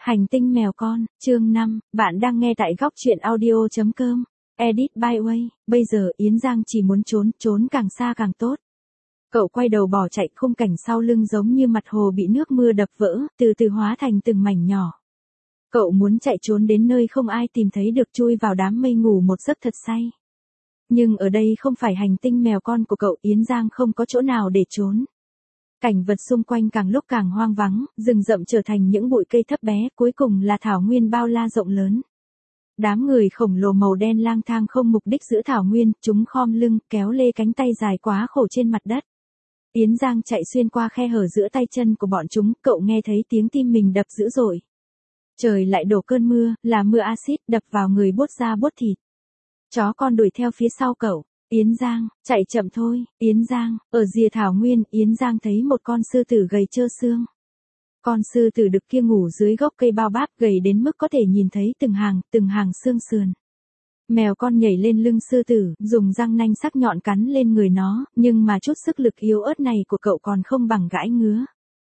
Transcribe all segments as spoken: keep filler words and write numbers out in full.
Hành tinh mèo con, chương năm, bạn đang nghe tại góc truyện audio chấm com. Edit by Way, bây giờ Yến Giang chỉ muốn trốn, trốn càng xa càng tốt. Cậu quay đầu bỏ chạy, khung cảnh sau lưng giống như mặt hồ bị nước mưa đập vỡ, từ từ hóa thành từng mảnh nhỏ. Cậu muốn chạy trốn đến nơi không ai tìm thấy được, chui vào đám mây ngủ một giấc thật say. Nhưng ở đây không phải hành tinh mèo con của cậu, Yến Giang không có chỗ nào để trốn. Cảnh vật xung quanh càng lúc càng hoang vắng, rừng rậm trở thành những bụi cây thấp bé, cuối cùng là thảo nguyên bao la rộng lớn. Đám người khổng lồ màu đen lang thang không mục đích giữa thảo nguyên, chúng khom lưng, kéo lê cánh tay dài quá khổ trên mặt đất. Yến Giang chạy xuyên qua khe hở giữa tay chân của bọn chúng, cậu nghe thấy tiếng tim mình đập dữ dội. Trời lại đổ cơn mưa, là mưa axit đập vào người buốt da buốt thịt. Chó con đuổi theo phía sau cậu. Yến Giang, chạy chậm thôi, Yến Giang, ở rìa thảo nguyên, Yến Giang thấy một con sư tử gầy trơ xương. Con sư tử đực kia ngủ dưới gốc cây bao báp, gầy đến mức có thể nhìn thấy từng hàng, từng hàng xương sườn. Mèo con nhảy lên lưng sư tử, dùng răng nanh sắc nhọn cắn lên người nó, nhưng mà chút sức lực yếu ớt này của cậu còn không bằng gãi ngứa.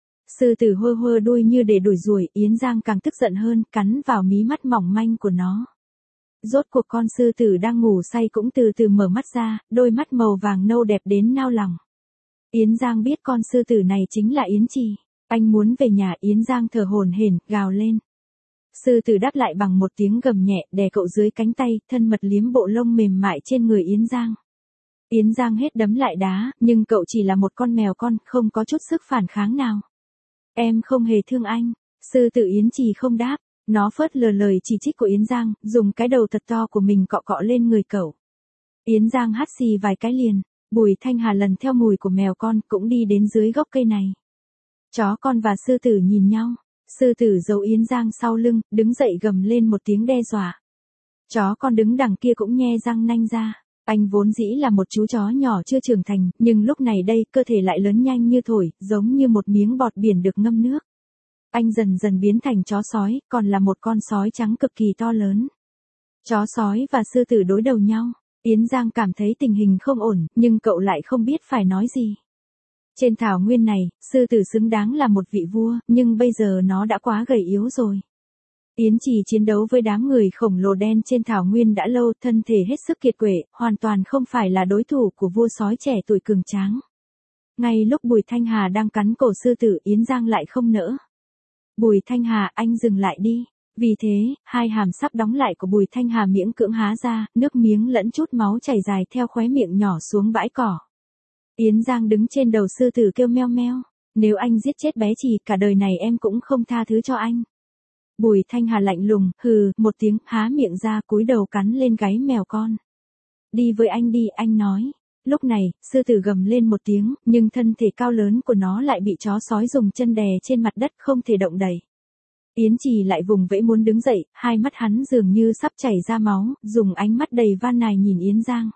Sư tử hơ hơ đuôi như để đuổi ruồi, Yến Giang càng tức giận hơn, cắn vào mí mắt mỏng manh của nó. Rốt cuộc con sư tử đang ngủ say cũng từ từ mở mắt ra, đôi mắt màu vàng nâu đẹp đến nao lòng. Yến Giang biết con sư tử này chính là Yến Trì. Anh muốn về nhà. Yến Giang thở hổn hển, gào lên. Sư tử đáp lại bằng một tiếng gầm nhẹ, đè cậu dưới cánh tay, thân mật liếm bộ lông mềm mại trên người Yến Giang. Yến Giang hết đấm lại đá, nhưng cậu chỉ là một con mèo con, không có chút sức phản kháng nào. Em không hề thương anh. Sư tử Yến Trì không đáp. Nó phớt lờ lời chỉ trích của Yến Giang, dùng cái đầu thật to của mình cọ cọ lên người cậu. Yến Giang hắt xì vài cái liền. Bùi Thanh Hà lần theo mùi của mèo con cũng đi đến dưới gốc cây này. Chó con và sư tử nhìn nhau. Sư tử giấu Yến Giang sau lưng, đứng dậy gầm lên một tiếng đe dọa. Chó con đứng đằng kia cũng nhe răng nanh ra. Anh vốn dĩ là một chú chó nhỏ chưa trưởng thành, nhưng lúc này đây cơ thể lại lớn nhanh như thổi, giống như một miếng bọt biển được ngâm nước. Anh dần dần biến thành chó sói, còn là một con sói trắng cực kỳ to lớn. Chó sói và sư tử đối đầu nhau. Yến Giang cảm thấy tình hình không ổn, nhưng cậu lại không biết phải nói gì. Trên thảo nguyên này, sư tử xứng đáng là một vị vua, nhưng bây giờ nó đã quá gầy yếu rồi. Yến Trì chiến đấu với đám người khổng lồ đen trên thảo nguyên đã lâu, thân thể hết sức kiệt quệ, hoàn toàn không phải là đối thủ của vua sói trẻ tuổi cường tráng. Ngay lúc Bùi Thanh Hà đang cắn cổ sư tử, Yến Giang lại không nỡ. Bùi Thanh Hà, anh dừng lại đi. Vì thế, hai hàm sắp đóng lại của Bùi Thanh Hà miễn cưỡng há ra, nước miếng lẫn chút máu chảy dài theo khóe miệng nhỏ xuống bãi cỏ. Yến Giang đứng trên đầu sư tử kêu meo meo. Nếu anh giết chết bé Trì, cả đời này em cũng không tha thứ cho anh. Bùi Thanh Hà lạnh lùng, hừ, một tiếng, há miệng ra, cúi đầu cắn lên gáy mèo con. Đi với anh đi, anh nói. Lúc này, sư tử gầm lên một tiếng, nhưng thân thể cao lớn của nó lại bị chó sói dùng chân đè trên mặt đất không thể động đậy. Yến Trì lại vùng vẫy muốn đứng dậy, hai mắt hắn dường như sắp chảy ra máu, dùng ánh mắt đầy van nài nhìn Yến Giang.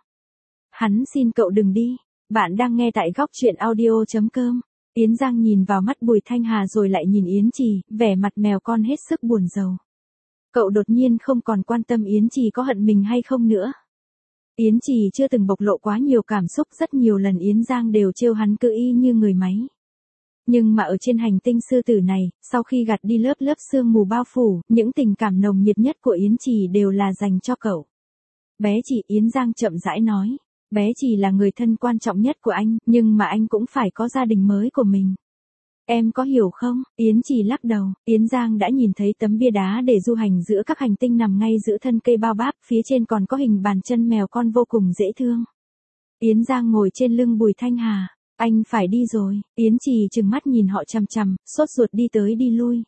Hắn xin cậu đừng đi. Bạn đang nghe tại góc truyện audio chấm com. Yến Giang nhìn vào mắt Bùi Thanh Hà rồi lại nhìn Yến Trì, vẻ mặt mèo con hết sức buồn rầu. Cậu đột nhiên không còn quan tâm Yến Trì có hận mình hay không nữa. Yến Trì chưa từng bộc lộ quá nhiều cảm xúc, rất nhiều lần Yến Giang đều trêu hắn cứ y như người máy. Nhưng mà ở trên hành tinh sư tử này, sau khi gạt đi lớp lớp sương mù bao phủ, những tình cảm nồng nhiệt nhất của Yến Trì đều là dành cho cậu. Bé Trì, Yến Giang chậm rãi nói. Bé Trì là người thân quan trọng nhất của anh, nhưng mà anh cũng phải có gia đình mới của mình. Em có hiểu không? Yến Trì lắc đầu. Yến Giang đã nhìn thấy tấm bia đá để du hành giữa các hành tinh nằm ngay giữa thân cây bao báp, phía trên còn có hình bàn chân mèo con vô cùng dễ thương. Yến Giang ngồi trên lưng Bùi Thanh Hà. Anh phải đi rồi. Yến Trì trừng mắt nhìn họ chằm chằm, sốt ruột đi tới đi lui.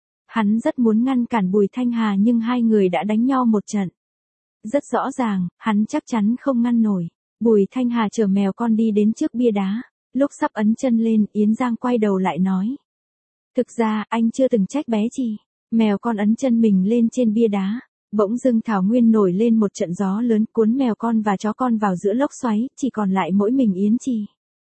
Hắn rất muốn ngăn cản Bùi Thanh Hà nhưng hai người đã đánh nhau một trận. Rất rõ ràng, hắn chắc chắn không ngăn nổi. Bùi Thanh Hà chở mèo con đi đến trước bia đá. Lúc sắp ấn chân lên, Yến Giang quay đầu lại nói. Thực ra, anh chưa từng trách bé Trì. Mèo con ấn chân mình lên trên bia đá. Bỗng dưng thảo nguyên nổi lên một trận gió lớn, cuốn mèo con và chó con vào giữa lốc xoáy, chỉ còn lại mỗi mình Yến Trì.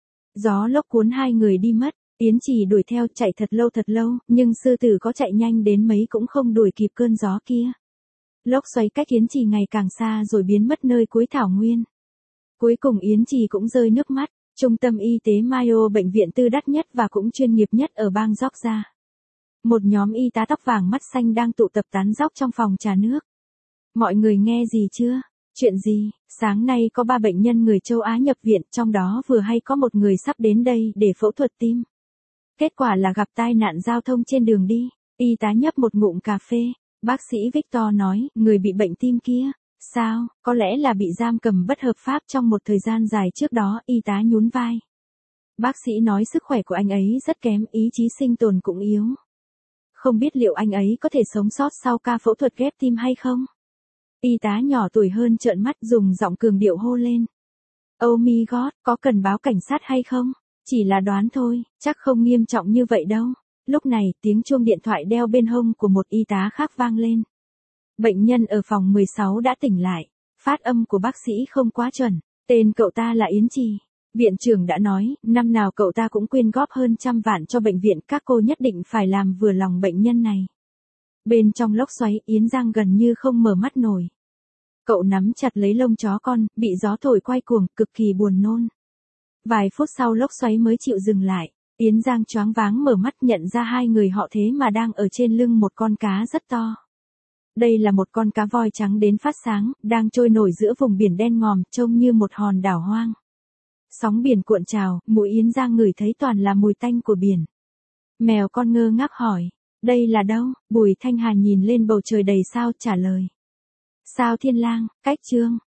Gió lốc cuốn hai người đi mất. Yến Trì đuổi theo, chạy thật lâu thật lâu, nhưng sư tử có chạy nhanh đến mấy cũng không đuổi kịp cơn gió kia. Lốc xoáy cách Yến Trì ngày càng xa rồi biến mất nơi cuối thảo nguyên. Cuối cùng Yến Trì cũng rơi nước mắt. Trung tâm y tế Mayo, bệnh viện tư đắt nhất và cũng chuyên nghiệp nhất ở bang Georgia. Một nhóm y tá tóc vàng mắt xanh đang tụ tập tán dóc trong phòng trà nước. Mọi người nghe gì chưa? Chuyện gì? Sáng nay có ba bệnh nhân người châu Á nhập viện, trong đó vừa hay có một người sắp đến đây để phẫu thuật tim. Kết quả là gặp tai nạn giao thông trên đường đi. Y tá nhấp một ngụm cà phê. Bác sĩ Victor nói, người bị bệnh tim kia. Sao? Có lẽ là bị giam cầm bất hợp pháp trong một thời gian dài trước đó, y tá nhún vai. Bác sĩ nói sức khỏe của anh ấy rất kém, ý chí sinh tồn cũng yếu. Không biết liệu anh ấy có thể sống sót sau ca phẫu thuật ghép tim hay không? Y tá nhỏ tuổi hơn trợn mắt dùng giọng cường điệu hô lên. Oh my god, có cần báo cảnh sát hay không? Chỉ là đoán thôi, chắc không nghiêm trọng như vậy đâu. Lúc này, tiếng chuông điện thoại đeo bên hông của một y tá khác vang lên. Bệnh nhân ở phòng mười sáu đã tỉnh lại. Phát âm của bác sĩ không quá chuẩn. Tên cậu ta là Yến Trì. Viện trưởng đã nói, năm nào cậu ta cũng quyên góp hơn trăm vạn cho bệnh viện, các cô nhất định phải làm vừa lòng bệnh nhân này. Bên trong lốc xoáy, Yến Giang gần như không mở mắt nổi. Cậu nắm chặt lấy lông chó con, bị gió thổi quay cuồng, cực kỳ buồn nôn. Vài phút sau lốc xoáy mới chịu dừng lại. Yến Giang choáng váng mở mắt nhận ra hai người họ thế mà đang ở trên lưng một con cá rất to. Đây là một con cá voi trắng đến phát sáng, đang trôi nổi giữa vùng biển đen ngòm, trông như một hòn đảo hoang. Sóng biển cuộn trào, mũi Yến Giang ngửi thấy toàn là mùi tanh của biển. Mèo con ngơ ngác hỏi, đây là đâu? Bùi Thanh Hà nhìn lên bầu trời đầy sao trả lời. Sao Thiên Lang, cách Trương.